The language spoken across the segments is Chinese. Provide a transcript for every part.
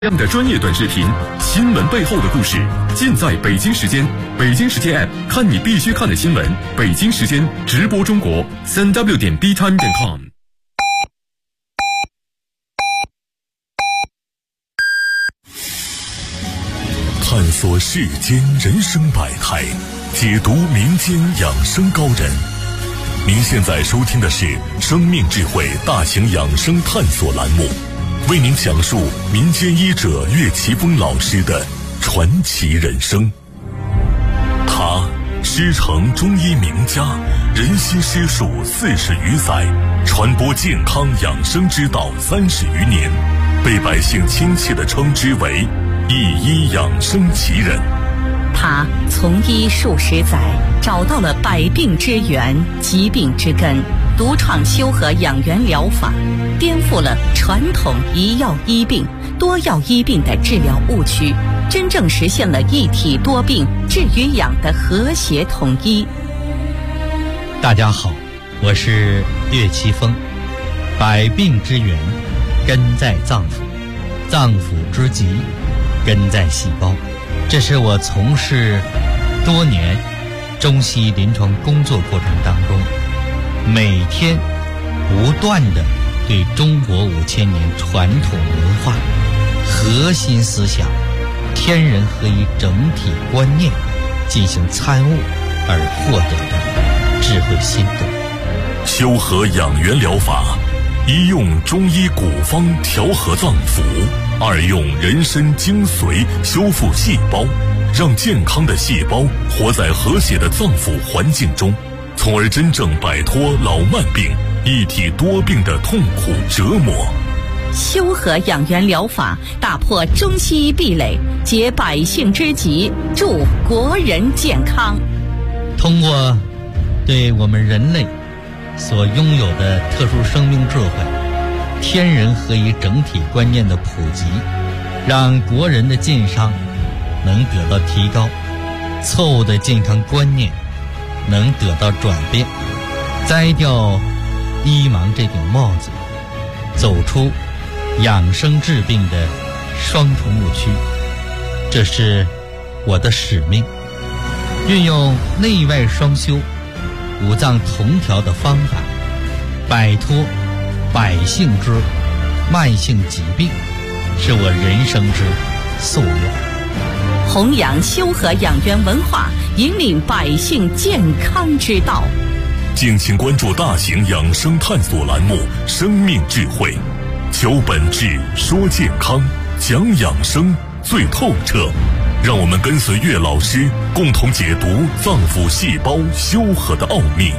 这样的专业短视频，新闻背后的故事，尽在北京时间。北京时间 App 看你必须看的新闻。北京时间直播中国3w.btime.com。 探索世间人生百态，解读民间养生高人。您现在收听的是生命智慧大型养生探索栏目，为您讲述民间医者岳奇峰老师的传奇人生。他师承中医名家，人心师术40余载，传播健康养生之道30余年，被百姓亲切地称之为一医养生奇人。 他从医数十载，找到了百病之源、疾病之根，独创修和养元疗法，颠覆了传统一药医病、多药医病的治疗误区，真正实现了一体多病治与养的和谐统一。 大家好，我是岳奇峰。百病之源根在脏腑，脏腑之疾根在细胞。这是我从事多年中西医临床工作过程当中，每天不断地对中国5000年传统文化核心思想天人合一整体观念进行参悟而获得的智慧心得。 修和养元疗法，一用中医古方调和脏腑，二用人参精髓修复细胞，让健康的细胞活在和谐的脏腑环境中，从而真正摆脱老慢病、一体多病的痛苦折磨。 修和养元疗法打破中西医壁垒，解百姓之急，助国人健康。 通过对我们人类所拥有的特殊生命智慧、天人合一整体观念的普及，让国人的健康能得到提高，错误的健康观念能得到转变，摘掉医盲这顶帽子，走出养生治病的双重误区。这是我的使命，运用内外双修、五脏同调的方法，摆脱百姓之慢性疾病，是我人生之夙愿。 弘扬修和养元文化，引领百姓健康之道。 敬请关注大型养生探索栏目《生命智慧》，求本质，说健康，讲养生最透彻。让我们跟随岳老师，共同解读脏腑细胞修和的奥秘。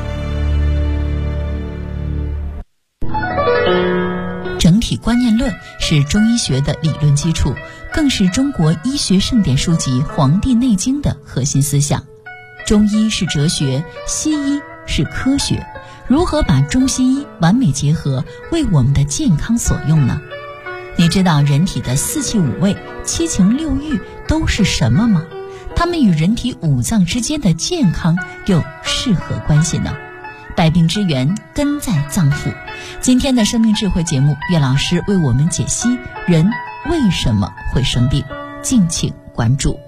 整体观念论是中医学的理论基础，更是中国医学圣典书籍《黄帝内经》的核心思想。中医是哲学，西医是科学，如何把中西医完美结合，为我们的健康所用呢？你知道人体的4气5味、7情6欲都是什么吗？它们与人体5脏之间的健康又是何关系呢？百病之源根在脏腑。今天的生命智慧节目，岳老师为我们解析人为什么会生病，敬请关注。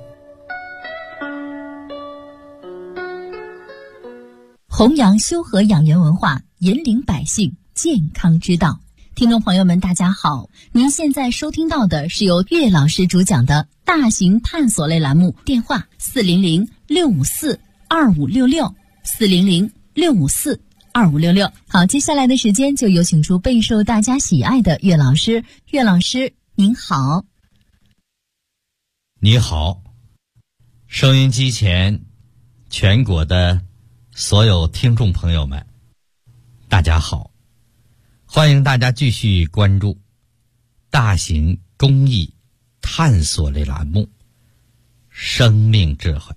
弘扬修和养元文化，引领百姓健康之道。听众朋友们大家好，您现在收听到的是由岳老师主讲的大型探索类栏目，电话400-654-2566 400-654-2566。好，接下来的时间就有请出备受大家喜爱的岳老师。岳老师您好。 你好，收音机前全国的所有听众朋友们大家好，欢迎大家继续关注大型公益探索类栏目《生命智慧》。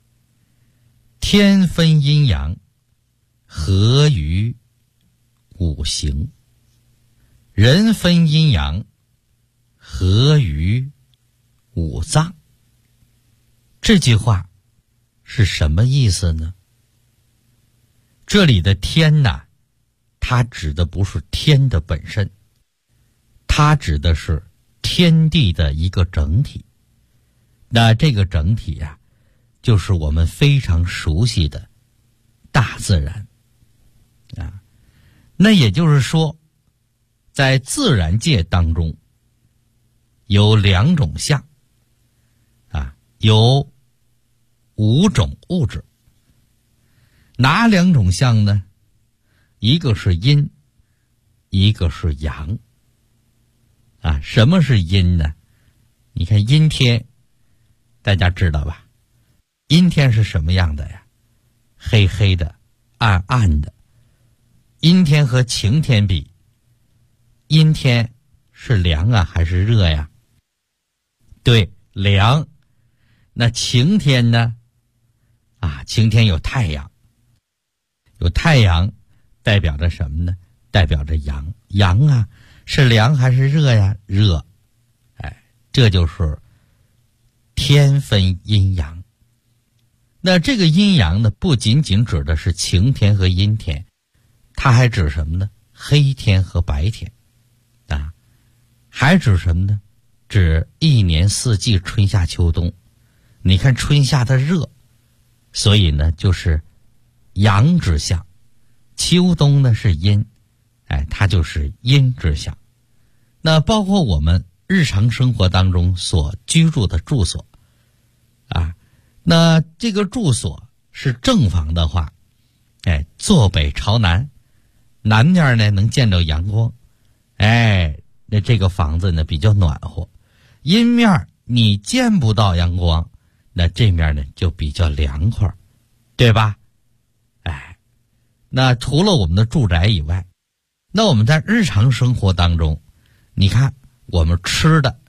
天分阴阳，合于五行；人分阴阳，合于五脏。这句话是什么意思呢？这里的天呐，它指的不是天的本身，它指的是天地的一个整体。那这个整体呀，就是我们非常熟悉的大自然啊。那也就是说，在自然界当中有两种相啊，有5种物质。哪两种相呢？一个是阴，一个是阳啊。什么是阴呢？你看阴天大家知道吧？阴天是什么样的呀？黑黑的，暗暗的。阴天和晴天比，阴天是凉啊还是热呀？对，凉。那晴天呢？啊，晴天有太阳，有太阳代表着什么呢？代表着阳。阳啊，是凉还是热呀？热。哎，这就是天分阴阳。那这个阴阳呢，不仅仅指的是晴天和阴天，它还指什么呢？黑天和白天啊，还指什么呢？指一年四季，春夏秋冬。你看春夏的热，所以呢就是阳之象；秋冬呢是阴，哎，它就是阴之象。那包括我们日常生活当中所居住的住所啊，那这个住所是正房的话，哎，坐北朝南，南面呢能见到阳光，哎，那这个房子呢比较暖和。阴面你见不到阳光，那这面呢就比较凉快，对吧？哎，那除了我们的住宅以外，那我们在日常生活当中，你看我们吃的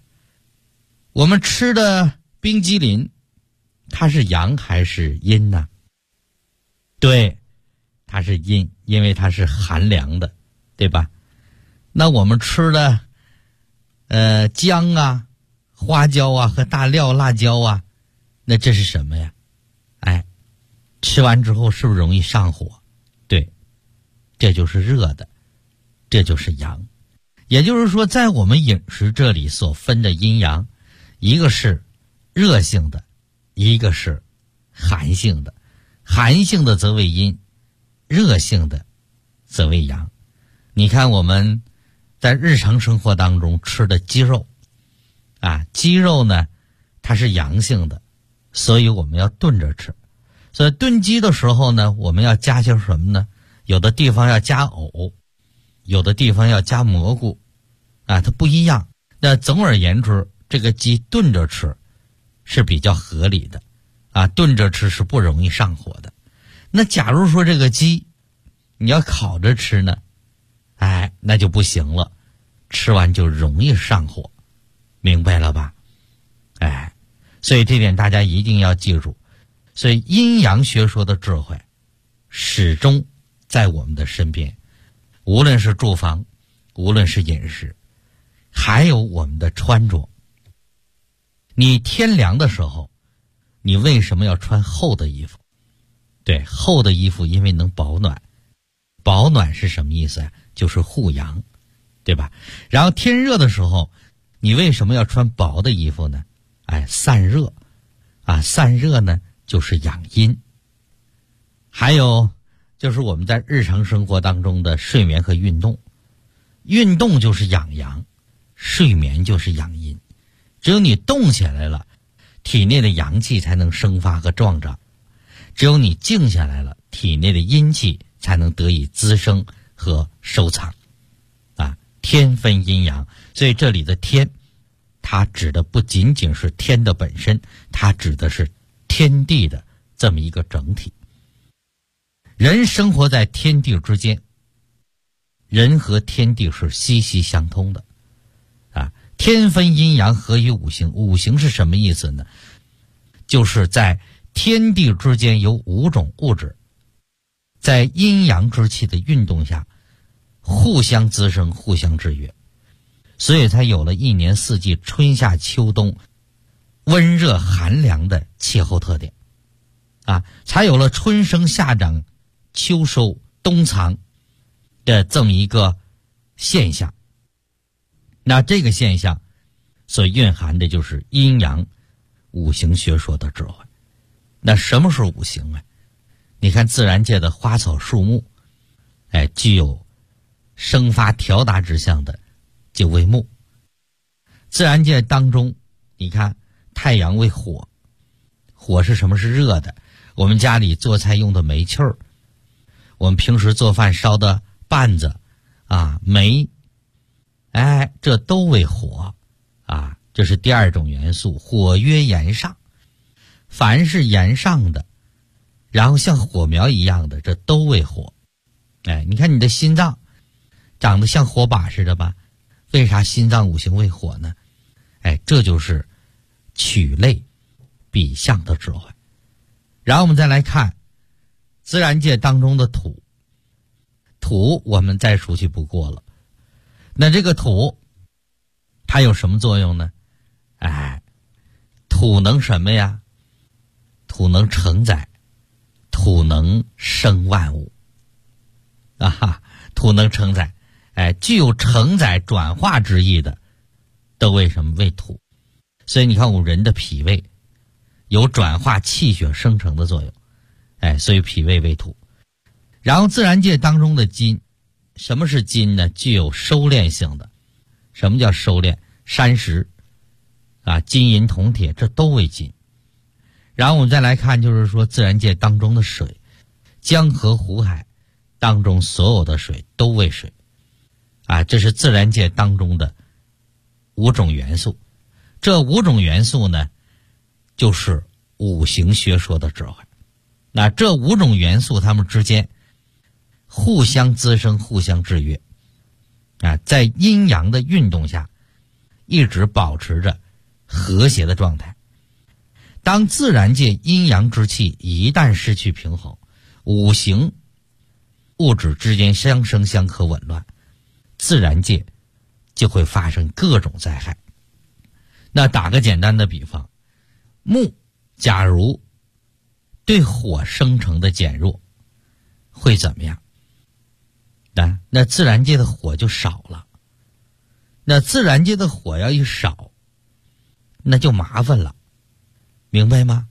冰激凌，它是阳还是阴呢？对，它是阴，因为它是寒凉的，对吧？那我们吃的姜啊、花椒啊和大料、辣椒啊，那这是什么呀？哎，吃完之后是不是容易上火？对，这就是热的，这就是阳。也就是说，在我们饮食这里所分的阴阳，一个是热性的，一个是寒性的。寒性的则为阴，热性的则为阳。你看我们在日常生活当中吃的鸡肉啊，鸡肉呢它是阳性的，所以我们要炖着吃。所以炖鸡的时候呢，我们要加些什么呢？有的地方要加藕，有的地方要加蘑菇啊，它不一样。那总而言之，这个鸡炖着吃是比较合理的啊，炖着吃是不容易上火的。那假如说这个鸡你要烤着吃呢，哎，那就不行了，吃完就容易上火，明白了吧？哎，所以这点大家一定要记住。所以阴阳学说的智慧始终在我们的身边，无论是住房，无论是饮食，还有我们的穿着。你天凉的时候，你为什么要穿厚的衣服？对，厚的衣服因为能保暖。保暖是什么意思呀？就是护阳，对吧？然后天热的时候，你为什么要穿薄的衣服呢？哎，散热啊，散热呢就是养阴。还有就是我们在日常生活当中的睡眠和运动，运动就是养阳，睡眠就是养阴。只有你动起来了，体内的阳气才能生发和壮长；只有你静下来了，体内的阴气才能得以滋生和收藏。啊，天分阴阳，所以这里的天，它指的不仅仅是天的本身，它指的是天地的这么一个整体。人生活在天地之间，人和天地是息息相通的啊。天分阴阳，合于五行。五行是什么意思呢？就是在天地之间有5种物质，在阴阳之气的运动下，互相滋生，互相制约，所以才有了一年四季，春夏秋冬，温热寒凉的气候特点啊，才有了春生夏长秋收冬藏的这么一个现象。那这个现象所蕴含的就是阴阳五行学说的智慧。那什么是五行啊？你看自然界的花草树木，具有生发调达之象的就为木。自然界当中，你看太阳为火，火是什么？是热的。我们家里做菜用的煤气儿，我们平时做饭烧的绊子煤，这都为火这是第二种元素。火曰炎上，凡是炎上的，然后像火苗一样的，这都为火。你看你的心脏长得像火把似的吧？为啥心脏五行为火呢？这就是取类比象的智慧。然后我们再来看自然界当中的土，土我们再熟悉不过了。那这个土它有什么作用呢？土能什么呀？土能承载，土能生万物土能承载，具有承载转化之意的都为什么？为土。所以你看我们人的脾胃有转化气血生成的作用，所以脾胃为土。然后自然界当中的金，什么是金呢？具有收敛性的。什么叫收敛？山石金银铜铁这都为金。然后我们再来看，就是说自然界当中的水，江河湖海当中所有的水都为水这是自然界当中的5种元素。这5种元素呢，就是五行学说的智慧。那这5种元素它们之间互相滋生，互相制约在阴阳的运动下一直保持着和谐的状态。当自然界阴阳之气一旦失去平衡，五行物质之间相生相克紊乱，自然界就会发生各种灾害。那打个简单的比方，木假如对火生成的减弱，会怎么样？那自然界的火就少了。那自然界的火要一少，那就麻烦了，明白吗？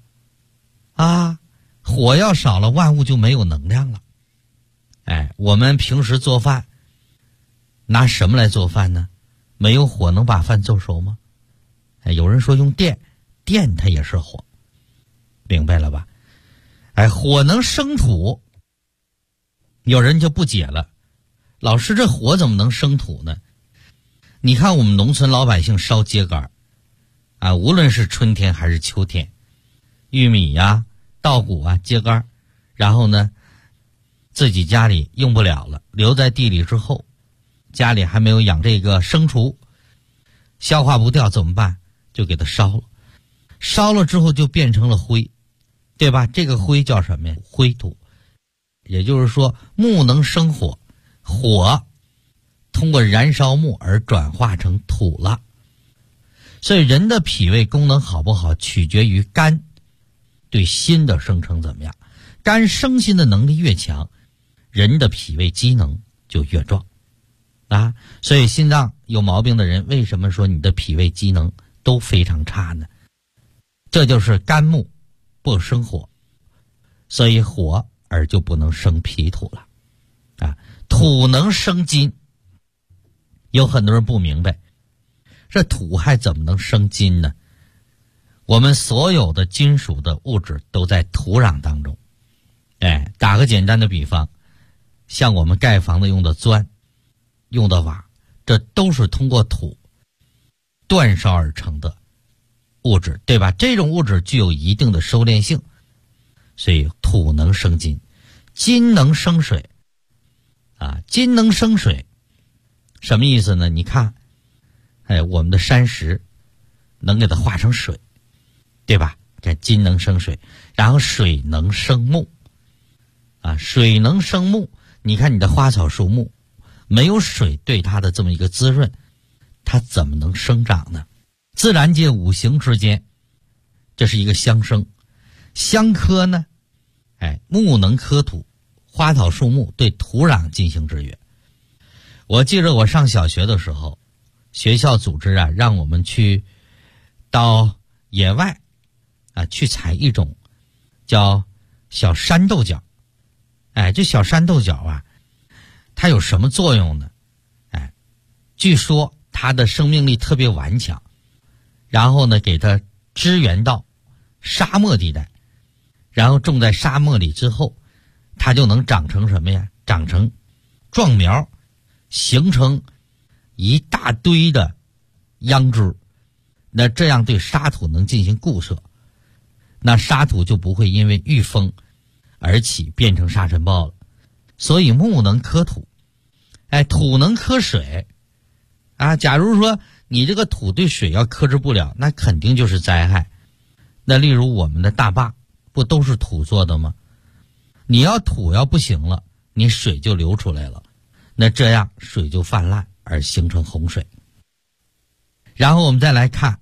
火要少了，万物就没有能量了。我们平时做饭拿什么来做饭呢？没有火能把饭做熟吗？有人说用电，电它也是火，明白了吧？火能生土，有人就不解了，老师这火怎么能生土呢？你看我们农村老百姓烧秸秆无论是春天还是秋天，玉米稻谷秸秆，然后呢自己家里用不了了，留在地里之后，家里还没有养这个牲畜，消化不掉怎么办？就给它烧了。烧了之后就变成了灰，对吧？这个灰叫什么呀？灰土。也就是说木能生火，火通过燃烧木而转化成土了。所以人的脾胃功能好不好，取决于肝对心的生成怎么样。肝生心的能力越强，人的脾胃机能就越壮所以心脏有毛病的人，为什么说你的脾胃机能都非常差呢？这就是肝木不生火，所以火而就不能生脾土了土能生金。有很多人不明白，这土还怎么能生金呢？我们所有的金属的物质都在土壤当中。打个简单的比方，像我们盖房子用的砖，用的瓦，这都是通过土煅烧而成的物质，对吧？这种物质具有一定的收敛性，所以土能生金，金能生水金能生水什么意思呢？你看我们的山石能给它化成水，对吧？这金能生水，然后水能生木水能生木。你看你的花草树木没有水对它的这么一个滋润，它怎么能生长呢？自然界五行之间这是一个相生相克呢。木能克土，花草树木对土壤进行制约。我记着我上小学的时候， 学校组织啊，让我们去到野外啊去采一种叫小山豆角。这小山豆角啊，它有什么作用呢？据说它的生命力特别顽强，然后呢给它支援到沙漠地带，然后种在沙漠里之后，它就能长成什么呀？长成壮苗，形成一大堆的秧枝。那这样对沙土能进行固摄，那沙土就不会因为遇风而起变成沙尘暴了。所以木能克土，土能克水啊。假如说你这个土对水要克制不了，那肯定就是灾害。那例如我们的大坝不都是土做的吗？你要土要不行了，你水就流出来了，那这样水就泛滥而形成洪水。然后我们再来看，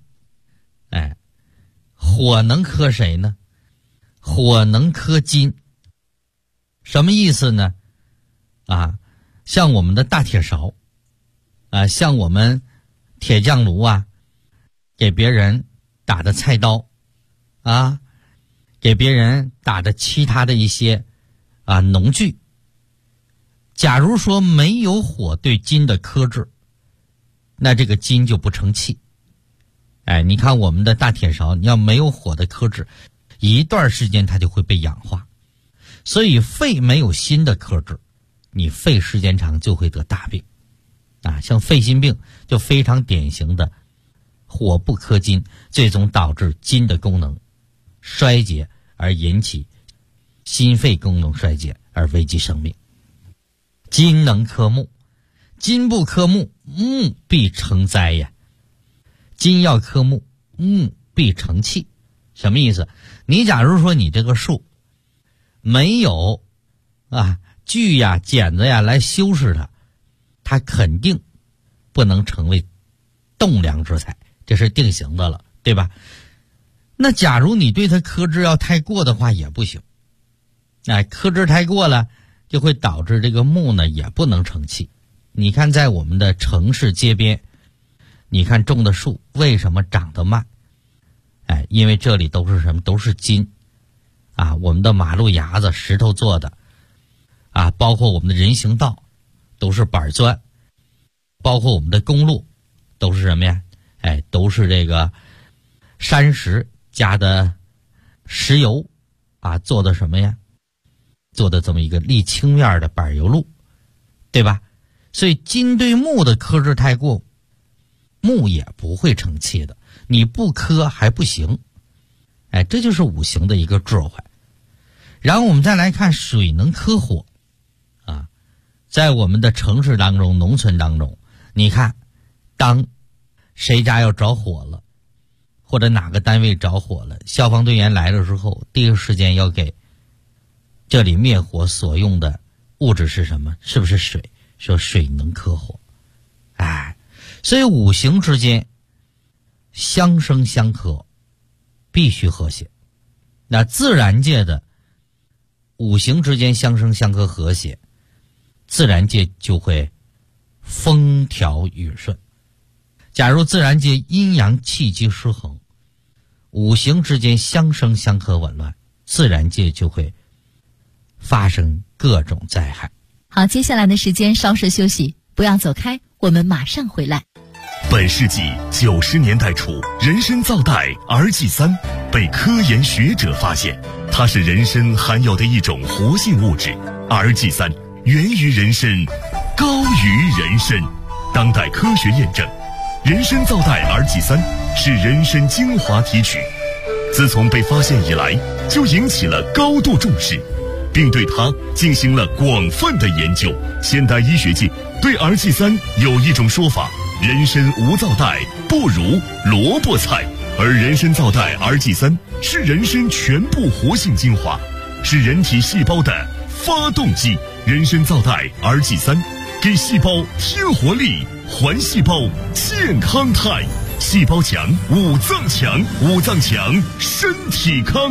火能克谁呢？火能克金。什么意思呢？像我们的大铁勺像我们铁匠炉给别人打的菜刀给别人打的其他的一些农具。假如说没有火对金的克制，那这个金就不成器。你看我们的大铁勺，你要没有火的克制，一段时间它就会被氧化。所以肺没有锌的克制，你肺时间长就会得大病像肺心病就非常典型的火不克金，最终导致金的功能衰竭，而引起心肺功能衰竭而危及生命。金能克木，金不克木，木必成灾呀。金要克木，木必成器。什么意思？你假如说你这个树没有锯剪子来修饰它，它肯定不能成为栋梁之材，这是定型的了，对吧？那假如你对它克制要太过的话也不行，克制太过了就会导致这个木呢也不能成器。你看在我们的城市街边，你看种的树为什么长得慢？因为这里都是什么？都是金我们的马路牙子石头做的包括我们的人行道都是板砖，包括我们的公路都是什么呀？都是这个山石加的石油做的什么呀？做的这么一个沥青面的柏油路，对吧？所以金对木的克制太过，木也不会成器的，你不克还不行。这就是五行的一个智慧。然后我们再来看水能克火在我们的城市当中农村当中，你看当谁家要着火了，或者哪个单位着火了，消防队员来了之后，第一时间要给这里灭火所用的物质是什么？是不是水？说水能克火。所以五行之间相生相克，必须和谐。那自然界的五行之间相生相克和谐，自然界就会风调雨顺。假如自然界阴阳气机失衡，五行之间相生相克紊乱，自然界就会发生各种灾害。 好，接下来的时间稍事休息，不要走开，我们马上回来。 本世纪90年代初，人参皂苷 RG3 被科研学者发现，它是人参含有的一种活性物质。RG3 源于人参，高于人参。当代科学验证，人参皂苷 RG3 是人参精华提取，自从被发现以来，就引起了高度重视，并对它进行了广泛的研究。现代医学界对 RG3 有一种说法：人参无皂苷不如萝卜菜，而人参皂苷 RG3 是人参全部活性精华，是人体细胞的发动机。人参皂苷 RG3 给细胞添活力，还细胞健康态。细胞强，五脏强，五脏强，身体康。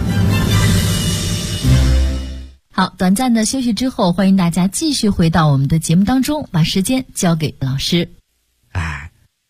好，短暂的休息之后，欢迎大家继续回到我们的节目当中，把时间交给老师。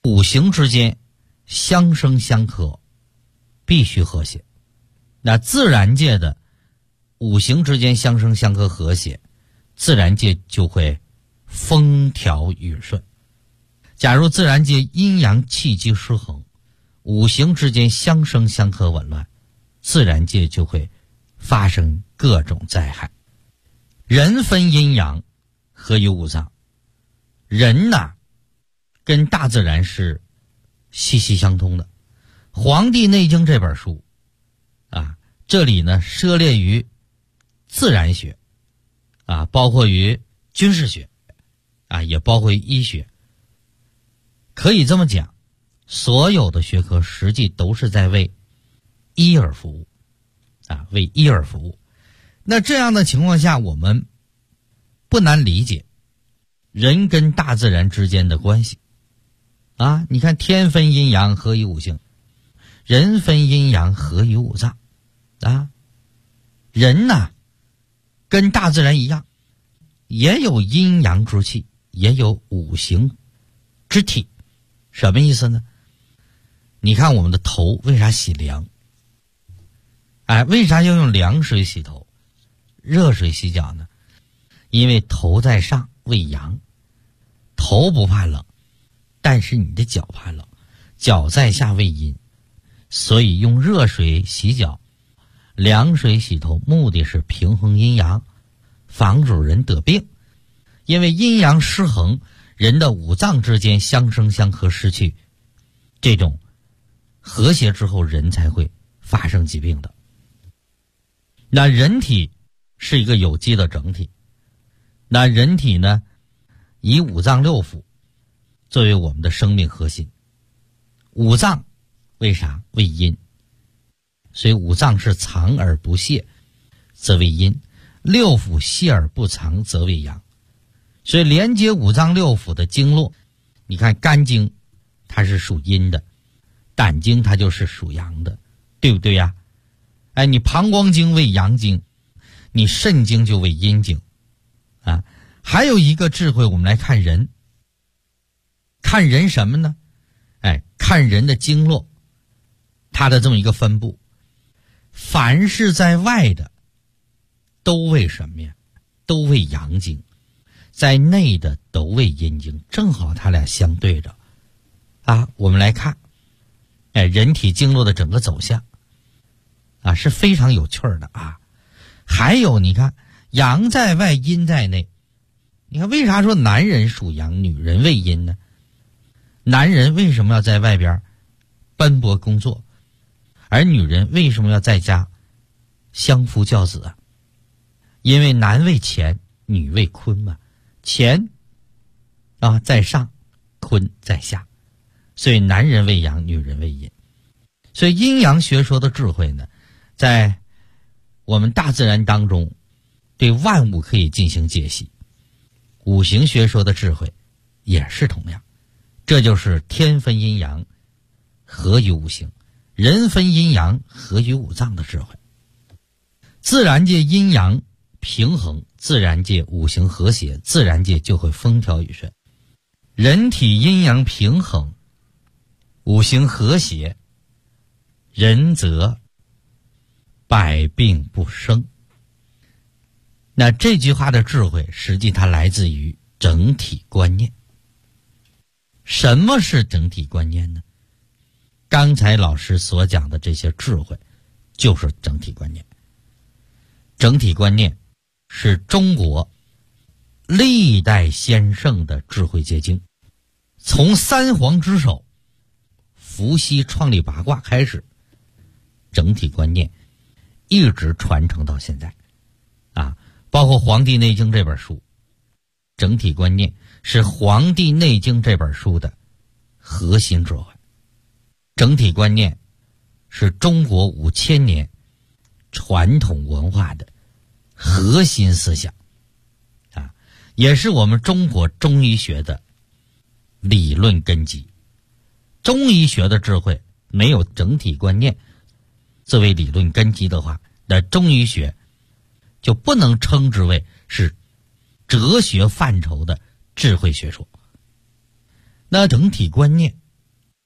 五行之间相生相克，必须和谐。那自然界的五行之间相生相克和谐，自然界就会风调雨顺。假如自然界阴阳气机失衡，五行之间相生相克紊乱，自然界就会发生各种灾害。人分阴阳，合于五脏。人呐，跟大自然是息息相通的。《黄帝内经》这本书啊，这里呢涉猎于自然学啊，包括于军事学啊，也包括于医学。可以这么讲，所有的学科实际都是在为医而服务啊，为医而服务。那这样的情况下，我们不难理解人跟大自然之间的关系啊。你看，天分阴阳，合于五行；人分阴阳，合于五脏啊。人呐，跟大自然一样，也有阴阳之气，也有五行之体。什么意思呢？你看我们的头为啥洗凉？为啥要用凉水洗头，热水洗脚呢？因为头在上为阳，头不怕冷，但是你的脚怕冷，脚在下为阴，所以用热水洗脚，凉水洗头，目的是平衡阴阳，防止人得病。因为阴阳失衡，人的五脏之间相生相克失去，这种和谐之后，人才会发生疾病的。那人体是一个有机的整体，那人体呢，以五脏六腑作为我们的生命核心。五脏为啥？为阴，所以五脏是藏而不泄，则为阴；六腑泄而不藏，则为阳。所以连接五脏六腑的经络，你看肝经它是属阴的，胆经它就是属阳的，对不对呀？你膀胱经为阳经，你肾经就为阴经啊。还有一个智慧，我们来看人，看人什么呢？看人的经络，它的这么一个分布。凡是在外的都为什么呀？都为阳经，在内的都为阴经，正好它俩相对着啊。我们来看人体经络的整个走向啊，是非常有趣的啊。还有你看，阳在外，阴在内。你看为啥说男人属阳，女人为阴呢？男人为什么要在外边奔波工作，而女人为什么要在家相夫教子啊？因为男为乾，女为坤嘛。乾啊在上，坤在下，所以男人为阳，女人为阴。所以阴阳学说的智慧呢，在我们大自然当中对万物可以进行解析。五行学说的智慧也是同样，这就是天分阴阳，合于五行；人分阴阳，合于五脏的智慧。自然界阴阳平衡，自然界五行和谐，自然界就会风调雨顺。人体阴阳平衡，五行和谐，人则百病不生。那这句话的智慧，实际它来自于整体观念。什么是整体观念呢？刚才老师所讲的这些智慧，就是整体观念。整体观念是中国历代先圣的智慧结晶，从三皇之首伏羲创立八卦开始，整体观念一直传承到现在啊。包括《黄帝内经》这本书，整体观念是《黄帝内经》这本书的核心智慧。整体观念是中国5000年传统文化的核心思想啊，也是我们中国中医学的理论根基。中医学的智慧没有整体观念作为理论根基的话，那中医学就不能称之为是哲学范畴的智慧学说。那整体观念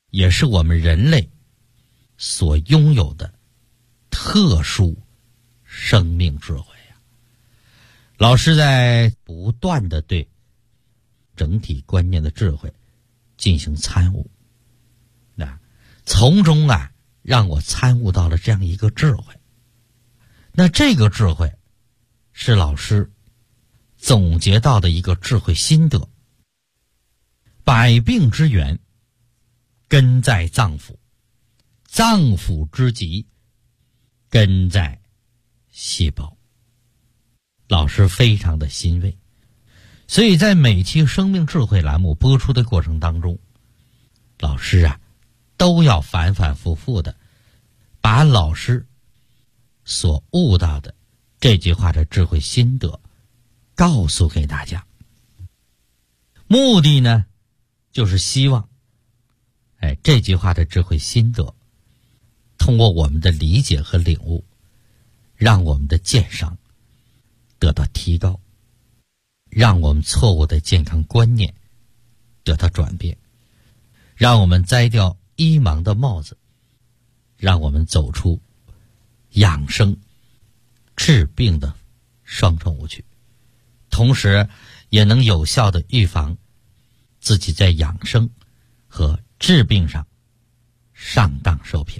也是我们人类所拥有的特殊生命智慧啊。老师在不断的对整体观念的智慧进行参悟，从中让我参悟到了这样一个智慧。那这个智慧是老师总结到的一个智慧心得：百病之源根在脏腑，脏腑之疾根在细胞。老师非常的欣慰，所以在每期生命智慧栏目播出的过程当中，老师都要反反复复的把老师所悟到的这句话的智慧心得告诉给大家。目的呢，就是希望这句话的智慧心得通过我们的理解和领悟，让我们的鉴赏得到提高，让我们错误的健康观念得到转变，让我们摘掉医盲的帽子，让我们走出养生治病的双重误区，同时也能有效的预防自己在养生和治病上上当受骗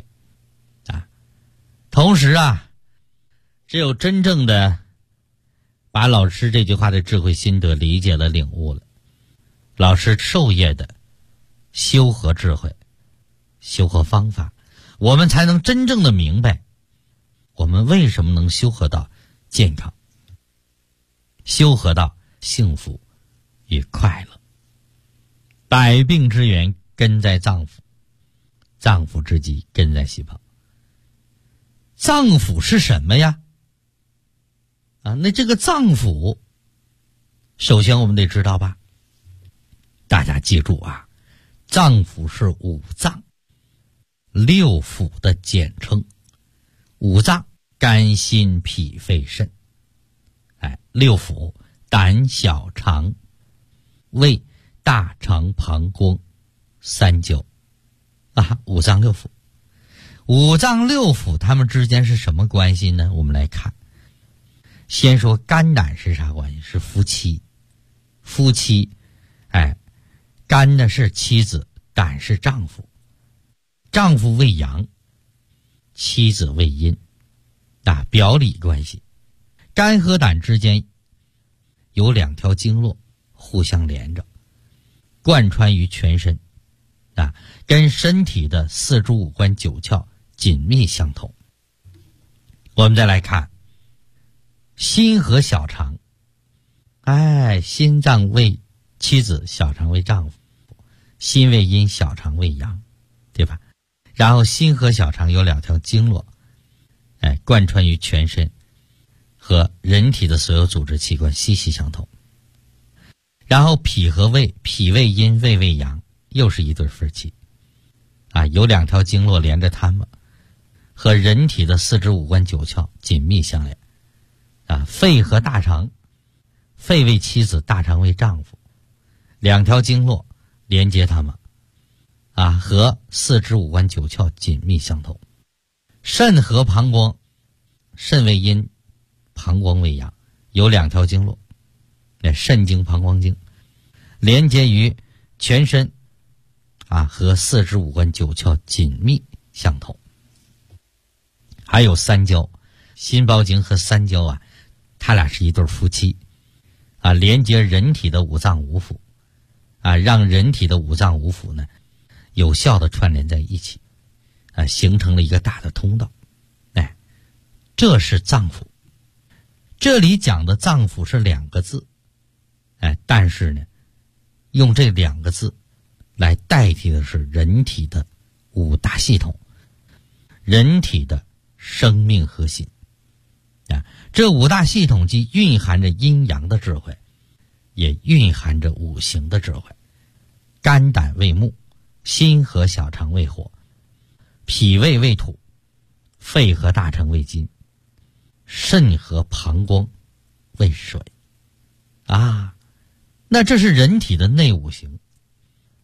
同时只有真正的把老师这句话的智慧心得理解了领悟了，老师授业的修和智慧修和方法，我们才能真正的明白我们为什么能修和到健康，修和到幸福与快乐。百病之源根在脏腑，脏腑之疾根在细胞。脏腑是什么呀？那这个脏腑首先我们得知道吧，大家记住脏腑是五脏六腑的简称。五脏肝心脾肺肾，六腑胆小肠胃大肠膀胱三焦五脏六腑。五脏六腑它们之间是什么关系呢？我们来看，先说肝胆是啥关系？是夫妻。夫妻肝呢是妻子，胆是丈夫。丈夫为阳，妻子为阴表里关系。肝和胆之间有两条经络互相连着，贯穿于全身跟身体的四肢五官九窍紧密相同。我们再来看心和小肠，心脏为妻子，小肠为丈夫。心为阴，小肠为阳，对吧？然后心和小肠有两条经络贯穿于全身，和人体的所有组织器官息息相同。然后脾和胃，脾为阴，胃为阳，又是一对夫妻有两条经络连着它们，和人体的四肢五官九窍紧密相连肺和大肠，肺为妻子，大肠为丈夫，两条经络连接它们和四肢五官九窍紧密相同。肾和膀胱，肾为阴，膀胱为阳，有两条经络肾经膀胱经，连接于全身和四肢五官九窍紧密相同。还有三焦，心包经和三焦它俩是一对夫妻连接人体的五脏五腑让人体的五脏五腑呢有效的串联在一起形成了一个大的通道这是脏腑。这里讲的脏腑是两个字但是呢用这两个字来代替的是人体的五大系统，人体的生命核心这五大系统既蕴含着阴阳的智慧，也蕴含着五行的智慧。肝胆为木，心和小肠为火，脾胃为土，肺和大肠为金，肾和膀胱为水那这是人体的内五行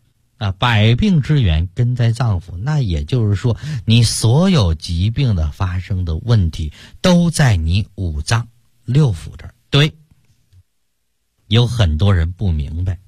百病之源根在脏腑，那也就是说，你所有疾病的发生的问题都在你五脏六腑这儿。对，有很多人不明白，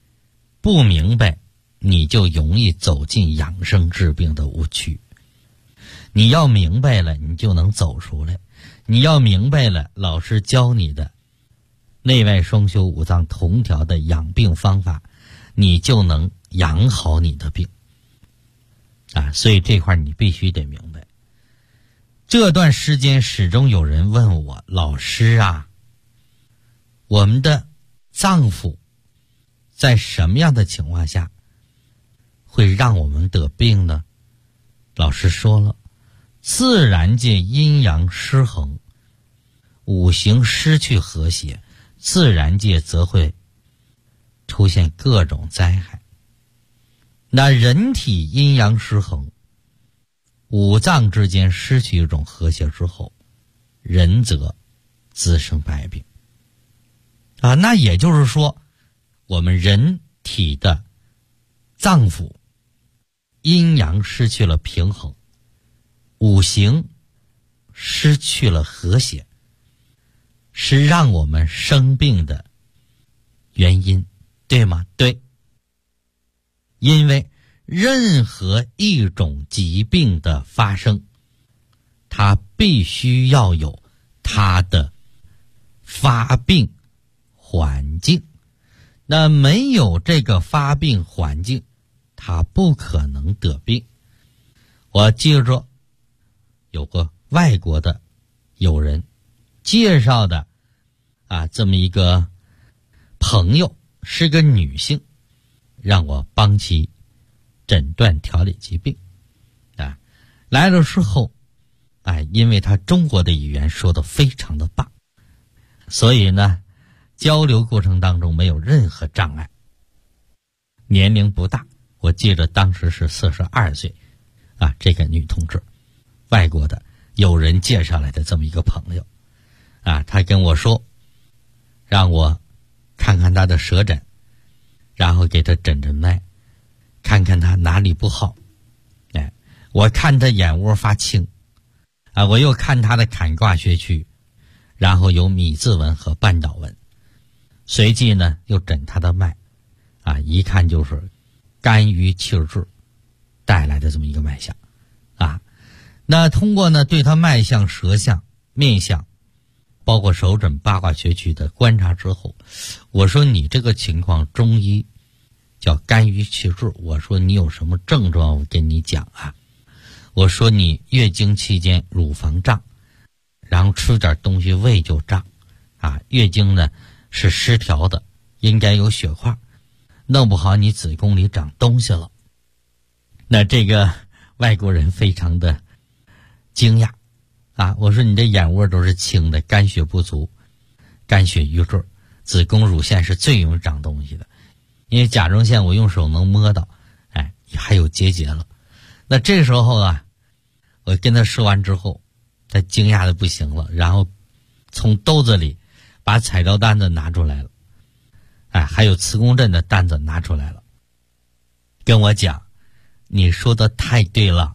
你就容易走进养生治病的误区。你要明白了，你就能走出来。你要明白了，老师教你的内外双修五脏同调的养病方法，你就能养好你的病所以这块你必须得明白。这段时间始终有人问我，老师啊，我们的脏腑在什么样的情况下会让我们得病呢？老师说了，自然界阴阳失衡，五行失去和谐，自然界则会出现各种灾害。那人体阴阳失衡，五脏之间失去一种和谐之后，人则滋生百病那也就是说，我们人体的脏腑阴阳失去了平衡，五行失去了和谐，是让我们生病的原因，对吗？对。因为任何一种疾病的发生，它必须要有它的发病环境，那没有这个发病环境，它不可能得病。我记着有个外国的友人介绍的这么一个朋友，是个女性，让我帮其诊断调理疾病来了之后因为他中国的语言说得非常的棒，所以呢交流过程当中没有任何障碍。年龄不大，我记得当时是42岁这个女同志，外国的有人介绍来的这么一个朋友他跟我说让我看看他的舌诊，然后给他诊诊脉，看看他哪里不好我看他眼窝发青我又看他的坎胯穴区，然后有米字纹和半岛纹，随即呢又诊他的脉一看就是肝郁气滞带来的这么一个脉象那通过呢对他脉象、舌象、面相，包括手诊八卦穴区的观察之后，我说你这个情况中医叫肝郁气滞，我说你有什么症状，我跟你讲我说你月经期间乳房胀，然后吃点东西胃就胀月经呢是失调的，应该有血块，弄不好你子宫里长东西了。那这个外国人非常的惊讶我说你这眼窝都是青的，肝血不足，肝血瘀滞，子宫乳腺是最容易长东西的，因为甲状腺我用手能摸到还有结节了。那这时候我跟他说完之后，他惊讶的不行了，然后从兜子里把彩照单子拿出来了还有磁共振的单子拿出来了，跟我讲你说的太对了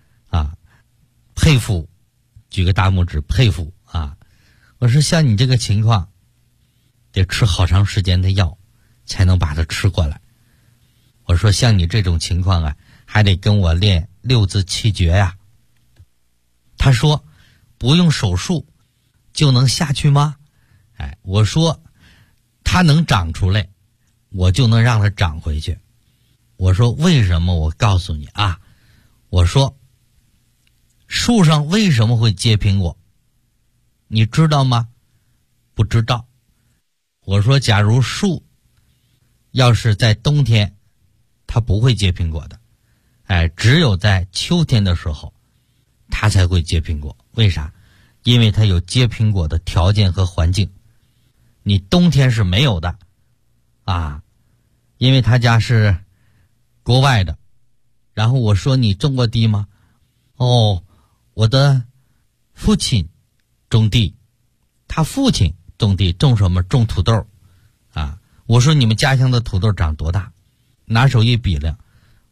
佩服，举个大拇指，佩服我说像你这个情况得吃好长时间的药才能把它吃过来。我说像你这种情况还得跟我练六字气诀他说不用手术就能下去吗？我说它能长出来，我就能让它长回去。我说为什么？我告诉你我说树上为什么会结苹果？你知道吗？不知道。我说假如树要是在冬天，它不会结苹果的只有在秋天的时候它才会结苹果。为啥？因为它有结苹果的条件和环境，你冬天是没有的因为他家是国外的。然后我说你种过地吗？我的父亲种地，他父亲种地，种什么？种土豆我说你们家乡的土豆长多大？拿手一比量，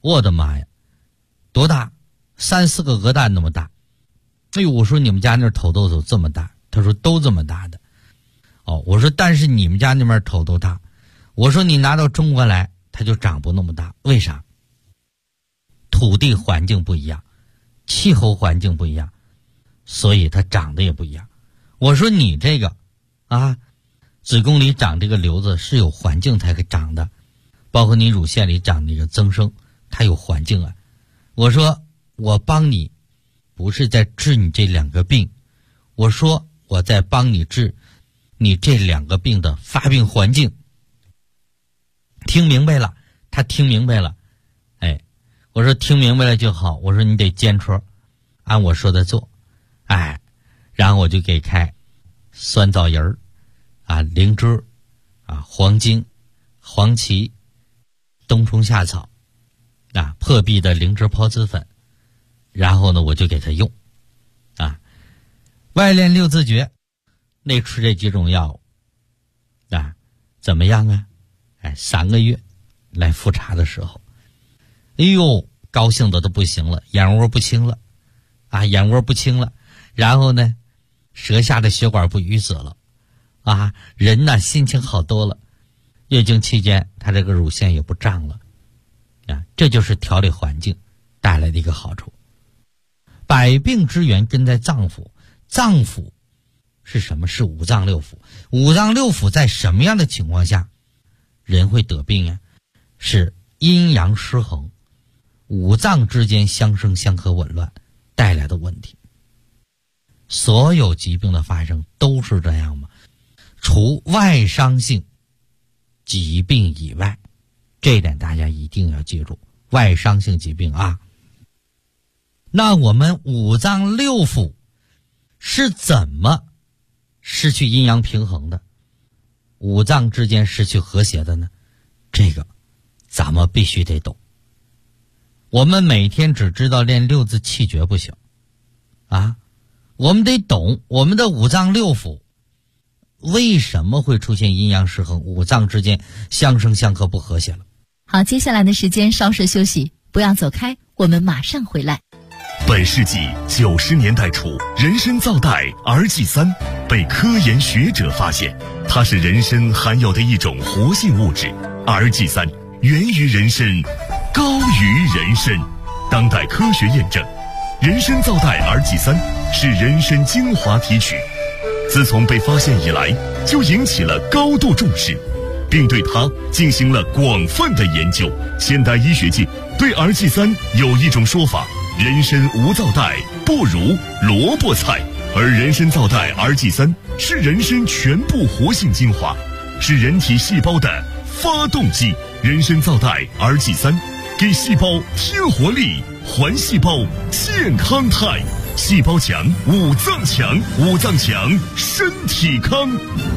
我的妈呀，多大？3、4个鹅蛋那么大。哎呦，我说你们家那土豆都这么大？他说都这么大的。哦，我说但是你们家那边土豆大。我说你拿到中国来，它就长不那么大，为啥？土地环境不一样，气候环境不一样，所以它长得也不一样。我说你这个啊，子宫里长这个瘤子是有环境才给长的，包括你乳腺里长那个增生，它有环境啊。我说我帮你不是在治你这2个病，我说我在帮你治你这2个病的发病环境。听明白了，他听明白了。哎，我说听明白了就好，我说你得坚持按我说的做。哎，然后我就给开酸枣仁儿啊、灵芝啊、黄精、黄芪、冬虫夏草啊、破壁的灵芝孢子粉，然后呢我就给他用啊，外练6字诀，内吃这几种药物啊，怎么样啊？3个月来复查的时候，哎呦，高兴的都不行了，眼窝不清了啊，眼窝不清了，然后呢舌下的血管不淤死了啊，人呢心情好多了，月经期间他这个乳腺也不胀了啊，这就是调理环境带来的一个好处。百病之源根在脏腑，脏腑是什么？是五脏六腑。五脏六腑在什么样的情况下人会得病呀？是阴阳失衡，五脏之间相生相克紊乱带来的问题。所有疾病的发生都是这样吗？除外伤性疾病以外，这一点大家一定要记住，外伤性疾病啊。那我们五脏六腑是怎么失去阴阳平衡的？五脏之间失去和谐的呢？这个咱们必须得懂。我们每天只知道练6字气诀不行啊，我们得懂我们的五脏六腑为什么会出现阴阳失衡，五脏之间相生相克不和谐了。 好，接下来的时间稍事休息，不要走开，我们马上回来。 本世纪90年代初，人参皂苷 RG3 被科研学者发现，它是人参含有的一种活性物质。RG3 源于人参，高于人参。当代科学验证，人参皂苷 RG3 是人参精华提取，自从被发现以来，就引起了高度重视，并对它进行了广泛的研究。现代医学界对 RG3 有一种说法，人参无皂苷不如萝卜菜，而人参皂苷 RG3 是人参全部活性精华，是人体细胞的发动机。人参皂苷 RG3 给细胞添活力，还细胞健康态。细胞强，五脏强，五脏强，身体康。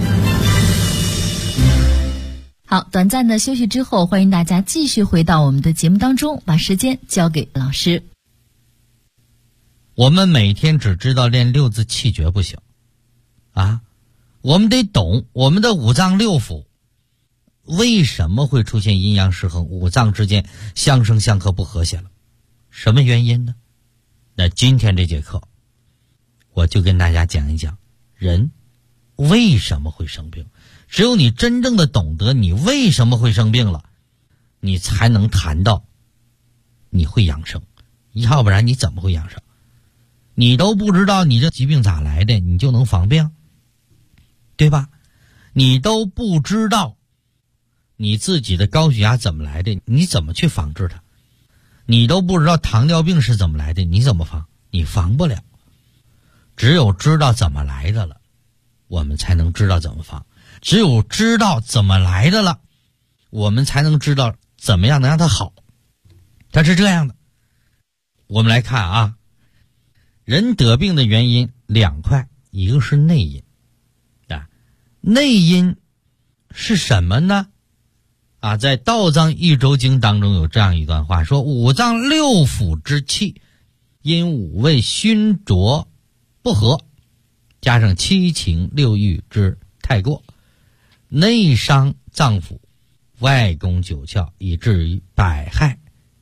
好，短暂的休息之后，欢迎大家继续回到我们的节目当中，把时间交给老师。 我们每天只知道练6字气诀不行啊，我们得懂我们的五脏六腑为什么会出现阴阳失衡，五脏之间相生相克不和谐了，什么原因呢？那今天这节课我就跟大家讲一讲人为什么会生病。只有你真正的懂得你为什么会生病了，你才能谈到你会养生，要不然你怎么会养生？你都不知道你这疾病咋来的，你就能防病，对吧？你都不知道你自己的高血压怎么来的，你怎么去防治它？你都不知道糖尿病是怎么来的，你怎么防？你防不了。只有知道怎么来的了，我们才能知道怎么防。只有知道怎么来的了，我们才能知道怎么样能让它好。它是这样的，我们来看啊，人得病的原因2块，一个是内因啊，内因是什么呢？啊，在《道藏一周经》当中有这样一段话，说五脏六腑之气因五味熏浊不和，加上七情六欲之太过，内伤脏腑，外攻九窍，以至于百害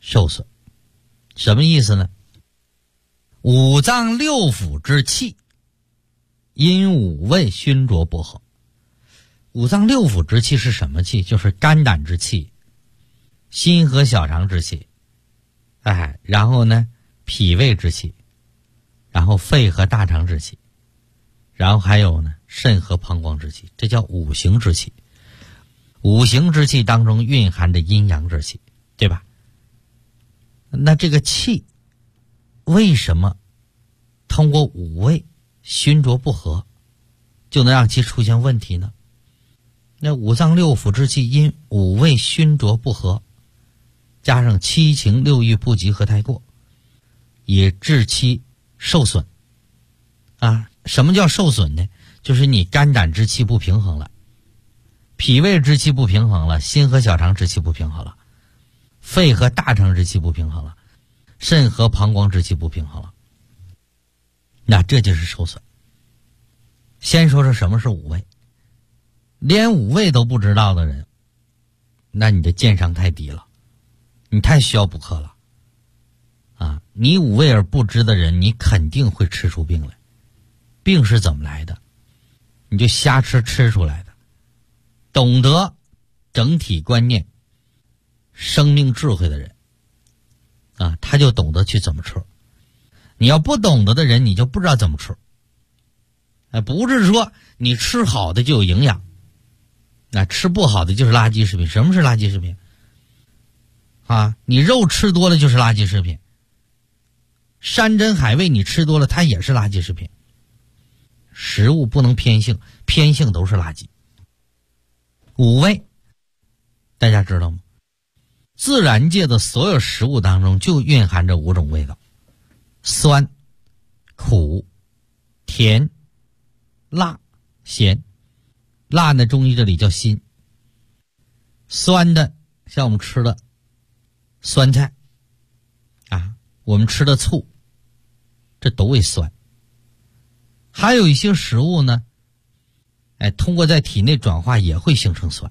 受损。什么意思呢？五脏六腑之气因五味熏灼不和。五脏六腑之气是什么气？就是肝胆之气，心和小肠之气，然后呢脾胃之气，然后肺和大肠之气，然后还有呢肾和膀胱之气，这叫五行之气。五行之气当中蕴含着阴阳之气，对吧？那这个气为什么通过五味熏灼不和就能让其出现问题呢？那五脏六腑之气因五味熏灼不和，加上七情六欲不及和太过，也致其受损。什么叫受损呢？就是你肝胆之气不平衡了，脾胃之气不平衡了，心和小肠之气不平衡了，肺和大肠之气不平衡了，肾和膀胱之气不平衡了，那这就是受损。先说说什么是五味，连五味都不知道的人，那你的鉴赏太低了，你太需要补课了你五味而不知的人，你肯定会吃出病来。病是怎么来的？你就瞎吃出来的。懂得整体观念生命智慧的人他就懂得去怎么吃。你要不懂得的人，你就不知道怎么吃。不是说你吃好的就有营养，吃不好的就是垃圾食品。什么是垃圾食品你肉吃多了就是垃圾食品，山珍海味你吃多了它也是垃圾食品。食物不能偏性，偏性都是垃圾。五味大家知道吗？自然界的所有食物当中就蕴含着五种味道：酸、苦、甜、辣、咸。辣呢，中医这里叫辛。酸的像我们吃的酸菜我们吃的醋，这都为酸。还有一些食物呢通过在体内转化也会形成酸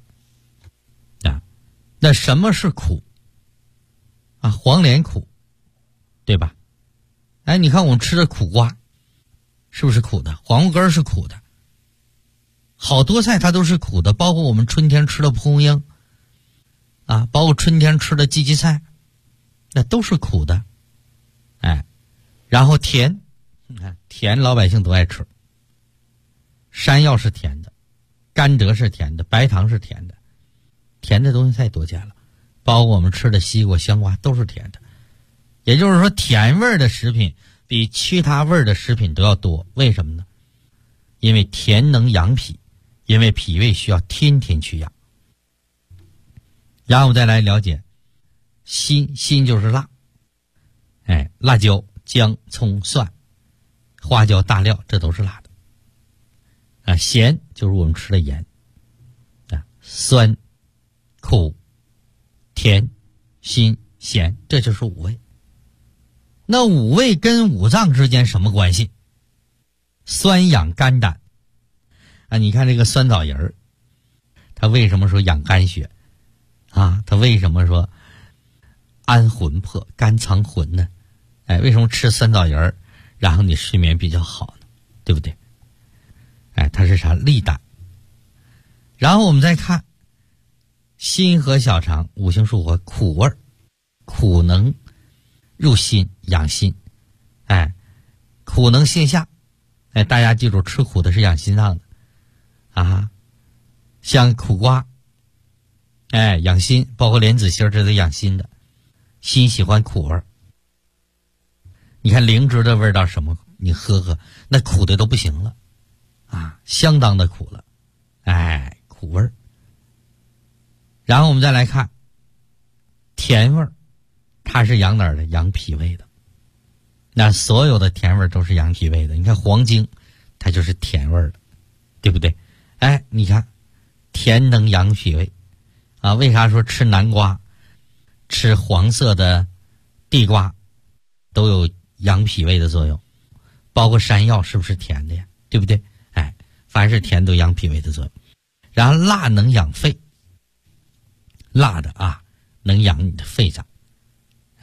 那什么是苦黄连苦，对吧？你看我们吃的苦瓜是不是苦的？黄瓜根是苦的，好多菜它都是苦的，包括我们春天吃的蒲公英包括春天吃的荠荠菜，那都是苦的。然后甜，甜老百姓都爱吃。山药是甜的，甘蔗是甜的，白糖是甜的，甜的东西太多见了，包括我们吃的西瓜、香瓜都是甜的。也就是说，甜味的食品比其他味的食品都要多。为什么呢？因为甜能养脾，因为脾胃需要天天去养。然后我们再来了解辛，辛就是辣，辣椒、姜、葱、蒜、花椒、大料，这都是辣的。咸就是我们吃的盐酸、苦、甜、辛、咸，这就是五味。那五味跟五脏之间什么关系？酸养肝胆你看这个酸枣仁儿，它为什么说养肝血它为什么说安魂魄、肝藏魂呢？为什么吃酸枣仁儿然后你睡眠比较好呢？对不对？它是啥？利胆。然后我们再看心和小肠，五行属火，苦味儿，苦能入心养心，苦能泻下，大家记住，吃苦的是养心脏的像苦瓜养心，包括莲子心这都养心的。心喜欢苦味儿，你看灵芝的味道什么，你喝喝那苦的都不行了相当的苦了，苦味儿。然后我们再来看甜味儿，它是养哪儿的？养脾胃的。那所有的甜味儿都是养脾胃的。你看黄精它就是甜味儿的，对不对？你看甜能养脾胃为啥说吃南瓜、吃黄色的地瓜都有养脾胃的作用？包括山药是不是甜的呀？对不对？凡是甜都养脾胃的作用。然后辣能养肺，辣的能养你的肺脏。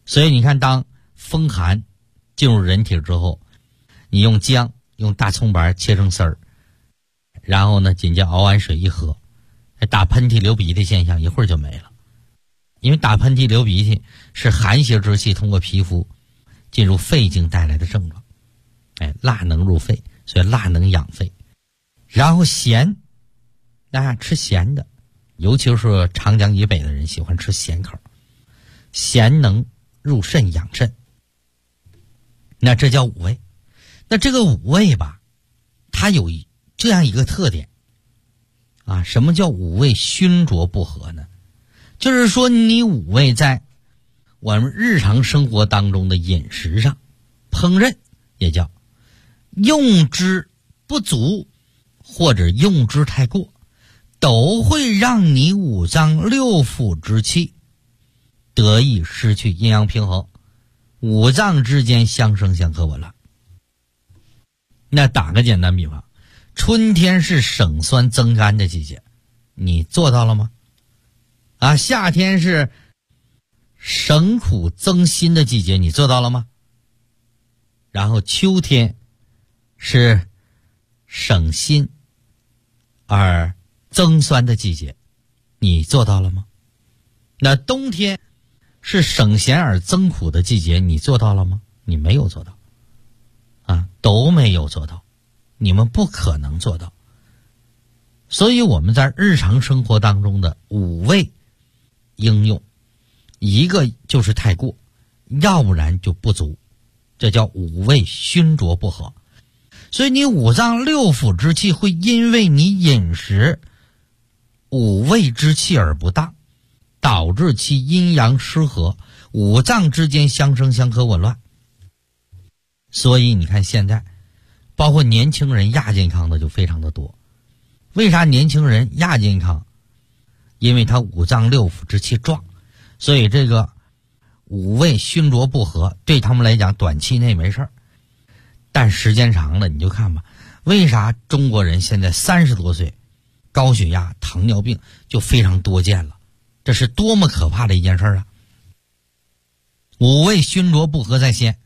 所以你看，当风寒进入人体之后，你用姜、用大葱白切成丝儿，然后呢，紧接熬完水一喝，打喷嚏流鼻涕现象一会儿就没了。因为打喷嚏流鼻涕是寒邪之气通过皮肤进入肺经带来的症状。辣能入肺，所以辣能养肺。然后咸，吃咸的，尤其是长江以北的人喜欢吃咸口，咸能入肾养肾。那这叫五味。那这个五味吧，它有这样一个特点啊，什么叫五味熏浊不和呢？就是说你五味在我们日常生活当中的饮食上烹饪，也叫用之不足或者用之太过，都会让你五脏六腑之气得以失去阴阳平衡，五脏之间相生相克紊乱。那打个简单比方，春天是省酸增甘的季节，你做到了吗？夏天是省苦增辛的季节，你做到了吗？然后秋天是省辛而增酸的季节，你做到了吗？那冬天是省咸而增苦的季节，你做到了吗？你没有做到都没有做到，你们不可能做到。所以我们在日常生活当中的五味应用，一个就是太过，要不然就不足，这叫五味熏浊不和。所以你五脏六腑之气会因为你饮食五味之气而不当，导致其阴阳失和，五脏之间相生相克紊乱。所以你看现在包括年轻人亚健康的就非常的多。为啥年轻人亚健康？因为他五脏六腑之气壮，所以这个五味熏浊不和对他们来讲短期内没事儿，但时间长了你就看吧，为啥中国人现在30多岁高血压糖尿病就非常多见了？这是多么可怕的一件事啊！五味熏浊不和在先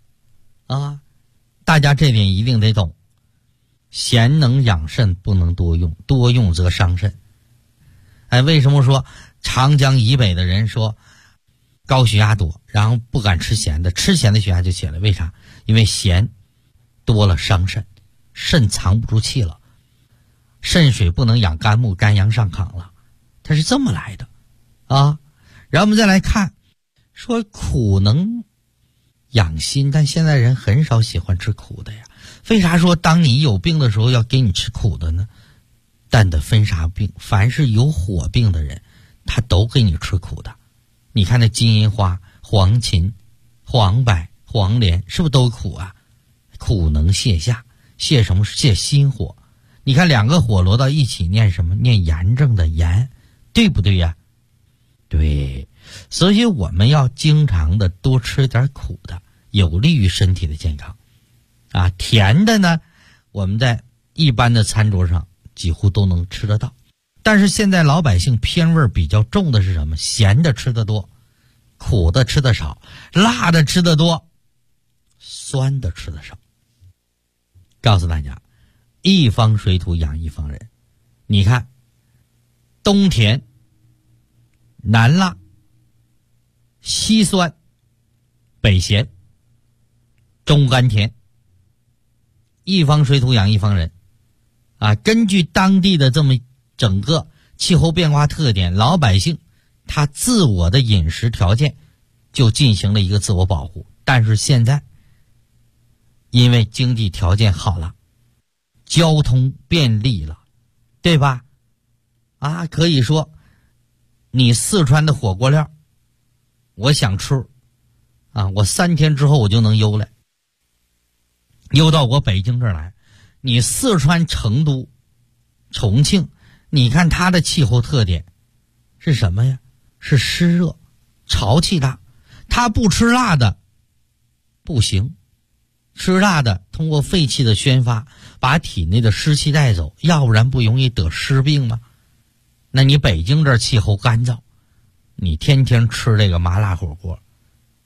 大家这点一定得懂。咸能养肾，不能多用，多用则伤肾。为什么说长江以北的人说高血压多，然后不敢吃咸的，吃咸的血压就起来？为啥？因为咸多了伤肾，肾藏不住气了，肾水不能养肝木，肝阳上亢了，它是这么来的然后我们再来看，说苦能养心，但现在人很少喜欢吃苦的呀。为啥说当你有病的时候要给你吃苦的呢？但得分啥病，凡是有火病的人他都给你吃苦的。你看那金银花、黄芩、黄柏、黄连是不是都苦啊？苦能泻下，泻什么？泻心火。你看两个火摞到一起念什么？念炎症的炎，对不对呀？对，所以我们要经常的多吃点苦的，有利于身体的健康甜的呢，我们在一般的餐桌上几乎都能吃得到，但是现在老百姓偏味比较重的是什么？咸的吃得多，苦的吃得少，辣的吃得多，酸的吃得少。告诉大家，一方水土养一方人。你看冬甜南辣西酸北咸中甘甜，一方水土养一方人根据当地的这么整个气候变化特点，老百姓他自我的饮食条件就进行了一个自我保护。但是现在因为经济条件好了，交通便利了，对吧？可以说你四川的火锅料我想吃我3天之后我就能邮来，邮到我北京这儿来。你四川成都重庆，你看它的气候特点是什么呀？是湿热潮气大，它不吃辣的不行，吃辣的通过肺气的宣发把体内的湿气带走，要不然不容易得湿病吗？那你北京这儿气候干燥，你天天吃这个麻辣火锅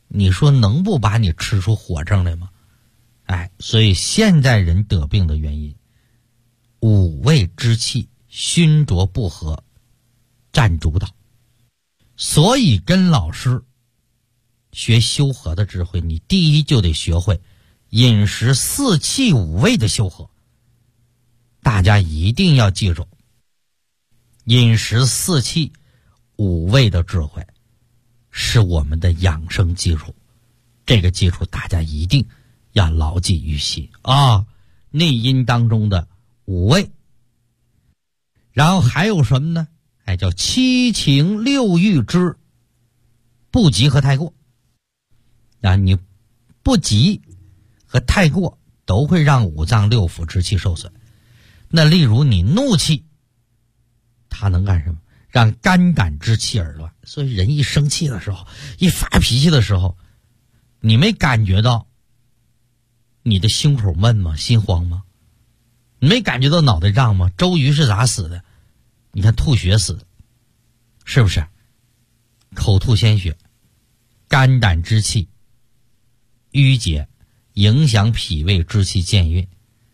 你说能不把你吃出火症来吗？所以现代人得病的原因，五味之气熏浊不和占主导。所以跟老师学修和的智慧，你第一就得学会饮食四气五味的修和。大家一定要记住，饮食四气五味的智慧是我们的养生基础，这个基础大家一定要牢记于心啊！内因当中的五味，然后还有什么呢？叫七情六欲之不急和太过。你不急和太过都会让五脏六腑之气受损。那例如你怒气，它能干什么？让肝胆之气而乱。所以人一生气的时候，一发脾气的时候，你没感觉到你的胸口闷吗？心慌吗？你没感觉到脑袋胀吗？周瑜是咋死的？你看吐血死的，是不是？口吐鲜血，肝胆之气淤结，影响脾胃之气健运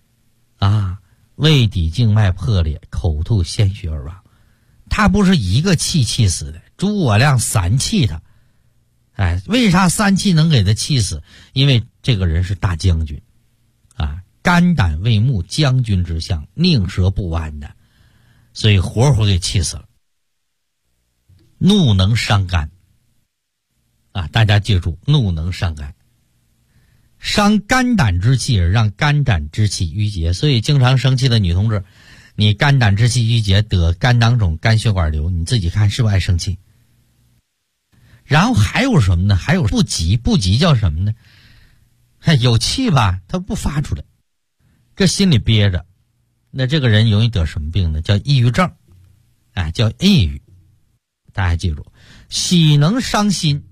胃底静脉破裂，口吐鲜血而亡。他不是一个气死的，诸葛亮三气他。为啥三气能给他气死？因为这个人是大将军肝胆为木，将军之相，宁折不弯的，所以活活给气死了。怒能伤肝大家记住，怒能伤肝，伤肝胆之气而让肝胆之气淤结。所以经常生气的女同志，你肝胆之气淤结，得肝囊肿、肝血管瘤，你自己看是不是爱生气？然后还有什么呢？还有不急。不急叫什么呢？有气吧，他不发出来，这心里憋着，那这个人容易得什么病呢？叫抑郁症叫抑郁。大家记住，喜能伤心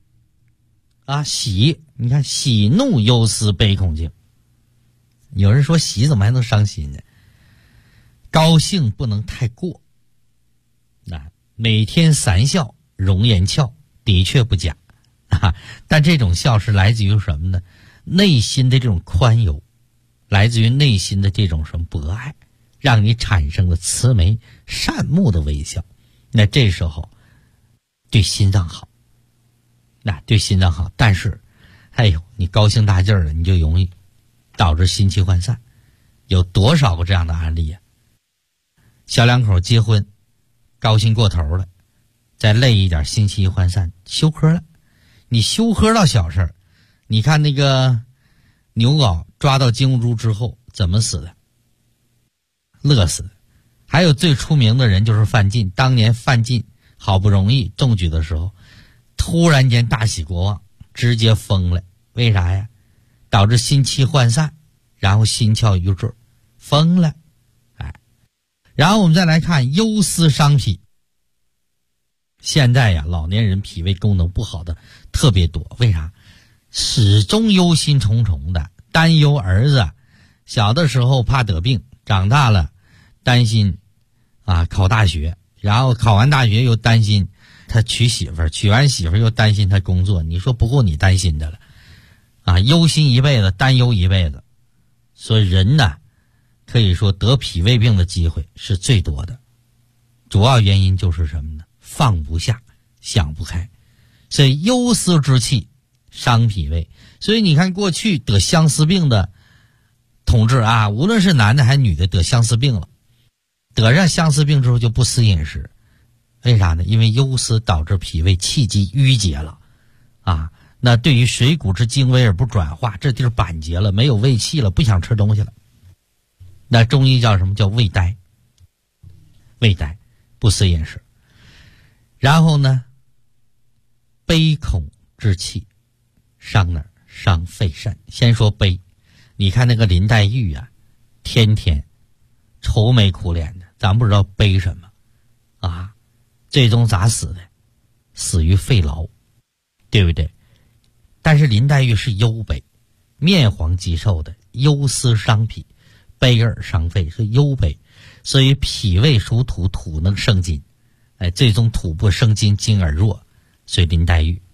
喜，你看喜怒忧思悲恐惊。有人说喜怎么还能伤心呢？高兴不能太过每天3笑容颜俏，的确不假但这种笑是来自于什么呢？内心的这种宽宥，来自于内心的这种什么博爱，让你产生了慈眉善目的微笑。那这时候对心脏好，对心脏好。但是你高兴大劲儿了，你就容易导致心气涣散。有多少个这样的案例小两口结婚，高兴过头了，再累一点，心气一涣散，休克了。你休克到小事儿，你看那个牛皋抓到金兀术之后怎么死的？乐死的。还有最出名的人就是范进，当年范进好不容易中举的时候，突然间大喜过望，直接疯了。为啥呀？导致心气涣散，然后心窍郁滞，疯了。然后我们再来看忧思伤脾。现在老年人脾胃功能不好的特别多。为啥？始终忧心忡忡的，担忧儿子小的时候怕得病，长大了担心考大学，然后考完大学又担心他娶媳妇儿，娶完媳妇儿又担心他工作。你说不够你担心的了忧心一辈子，担忧一辈子。所以人呢，可以说得脾胃病的机会是最多的。主要原因就是什么呢？放不下，想不开。所以忧思之气伤脾胃。所以你看过去得相思病的同志无论是男的还是女的，得相思病了，得上相思病之后就不思饮食。为啥呢？因为忧思导致脾胃气机淤结了那对于水谷之精微而不转化，这地儿板结了，没有胃气了，不想吃东西了。那中医叫什么？叫胃呆。胃呆，不思饮食。然后呢，悲恐之气伤哪儿？伤肺肾。先说悲，你看那个林黛玉天天愁眉苦脸的，咱不知道悲什么最终咋死的？死于肺痨，对不对？但是林黛玉是忧悲，面黄肌瘦的，忧思伤脾，悲而伤肺，是忧悲。所以脾胃属土，土能生金，最终土不生金，金而弱，所以林黛玉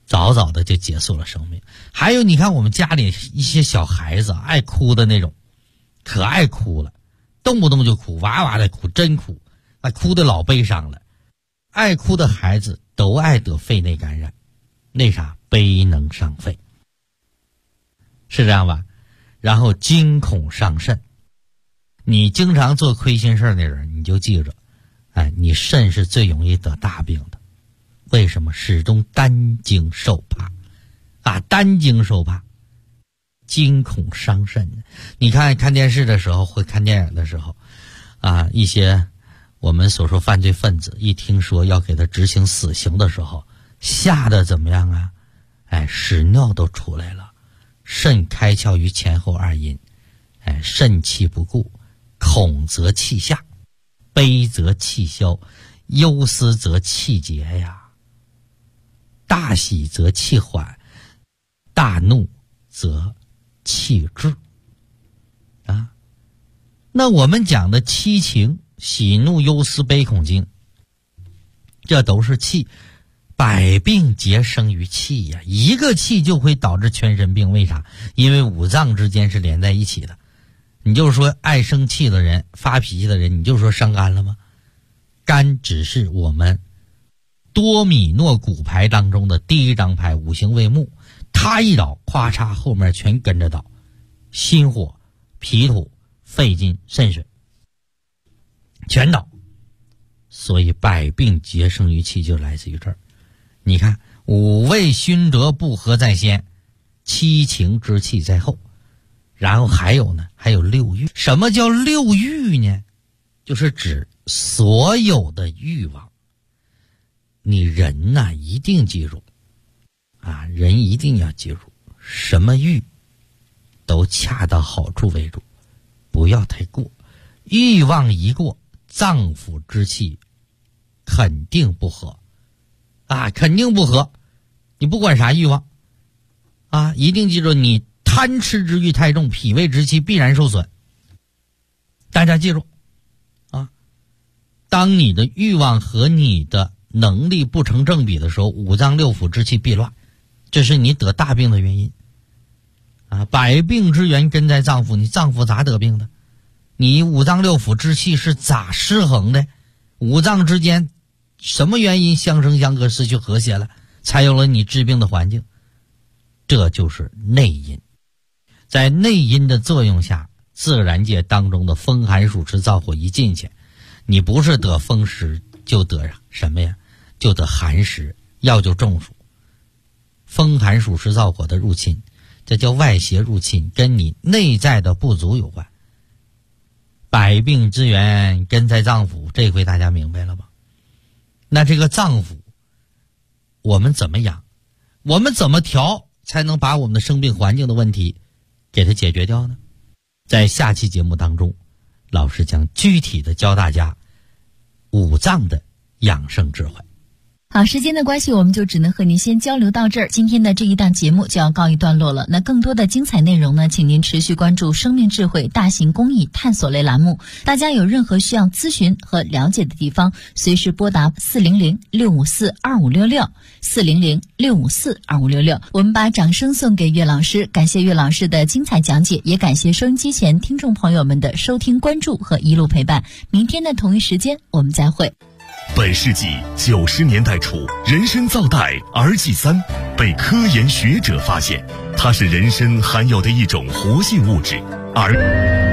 早早的就结束了生命。还有你看我们家里一些小孩子爱哭的那种，可爱哭了，动不动就哭，哇哇的哭，真哭，哭的老悲伤了。爱哭的孩子都爱得肺内感染，那啥悲能伤肺，是这样吧？然后惊恐伤肾。你经常做亏心事的人，你就记着，你肾是最容易得大病的。为什么？始终担惊受怕担惊受怕，惊恐伤肾。你看电视的时候，会看电影的时候一些我们所说犯罪分子一听说要给他执行死刑的时候，吓得怎么样啊？屎尿都出来了，肾开窍于前后二阴，肾气不固，恐则气下，悲则气消，忧思则气结呀，大喜则气缓，大怒则气滞那我们讲的七情，喜怒忧思悲恐惊，这都是气，百病皆生于气呀。一个气就会导致全身病，为啥？因为五脏之间是连在一起的。你就说爱生气的人，发脾气的人，你就说伤肝了吗？肝只是我们多米诺骨牌当中的第一张牌，五行为木，它一倒，咵嚓后面全跟着倒，心火、脾土、肺金、肾水全倒。所以百病皆生于气，就来自于这儿。你看，五味熏辙不和在先，七情之气在后。然后还有呢，还有六欲。什么叫六欲呢？就是指所有的欲望。你人呐，一定记住人一定要记住，什么欲都恰到好处为主，不要太过。欲望一过，脏腑之气肯定不和肯定不和。你不管啥欲望一定记住，你贪吃之欲太重，脾胃之气必然受损。大家记住当你的欲望和你的能力不成正比的时候，五脏六腑之气必乱，这是你得大病的原因百病之源根在脏腑，你脏腑咋得病的？你五脏六腑之气是咋失衡的？五脏之间什么原因相生相克，失去和谐了，才有了你治病的环境？这就是内因。在内因的作用下，自然界当中的风寒暑湿燥火一进去，你不是得风湿就得什么呀？就得寒湿，要就中暑。风寒暑湿燥火的入侵，这叫外邪入侵，跟你内在的不足有关。百病之源根在脏腑，这回大家明白了吧？那这个脏腑我们怎么养，我们怎么调，才能把我们的生病环境的问题给它解决掉呢？在下期节目当中，老师将具体的教大家五脏的养生智慧。 好，时间的关系，我们就只能和您先交流到这儿。今天的这一档节目就要告一段落了。那更多的精彩内容呢，请您持续关注生命智慧大型公益探索类栏目。大家有任何需要咨询和了解的地方，随时拨打400-654-2566 400-654-2566。我们把掌声送给岳老师，感谢岳老师的精彩讲解，也感谢收音机前听众朋友们的收听关注和一路陪伴。明天的同一时间我们再会。 本世纪90年代初，人参皂苷儿祭3被科研学者发现，它是人参含有的一种活性物质，而